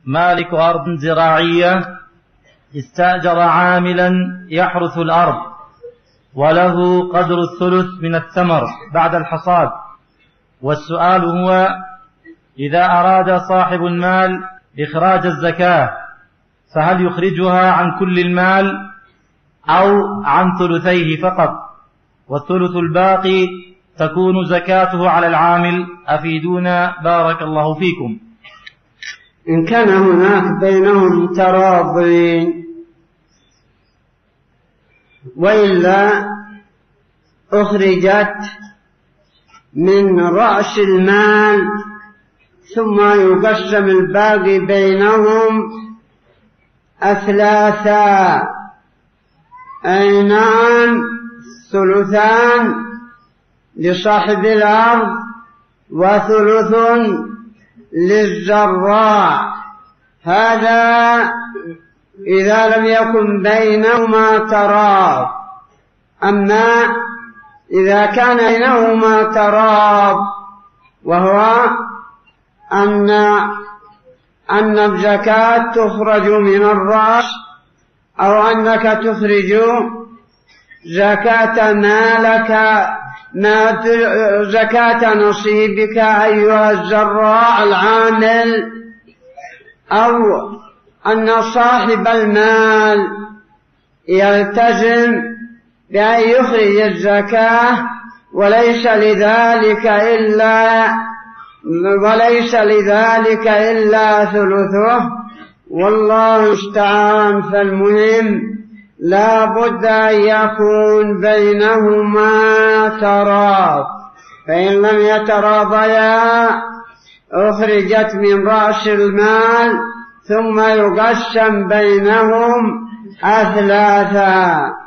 مالك أرض زراعية استأجر عاملا يحرث الأرض وله قدر الثلث من الثمر بعد الحصاد. والسؤال هو: إذا أراد صاحب المال إخراج الزكاة فهل يخرجها عن كل المال أو عن ثلثيه فقط، والثلث الباقي تكون زكاته على العامل؟ أفيدونا بارك الله فيكم. إن كان هناك بينهم تراضي، وإلا أخرجت من رأس المال ثم يقسم الباقي بينهم أثلاثا، أي نعم، ثلثان لصاحب الأرض وثلث للزراع. هذا إذا لم يكن بينهما تراض. أما إذا كان بينهما تراض، وهو أن الزكاة تخرج من الرأس، أو أنك تخرج زكاة مالك، زكاة نصيبك أيها الزراع العامل، أو أن صاحب المال يلتزم بأن يخرج الزكاة وليس لذلك إلا ثلثه، والله المستعان. فالمهم لا بد أن يكون بينهما تراض، فإن لم يتراضيا أخرجت من رأس المال ثم يقسم بينهم أثلاثا.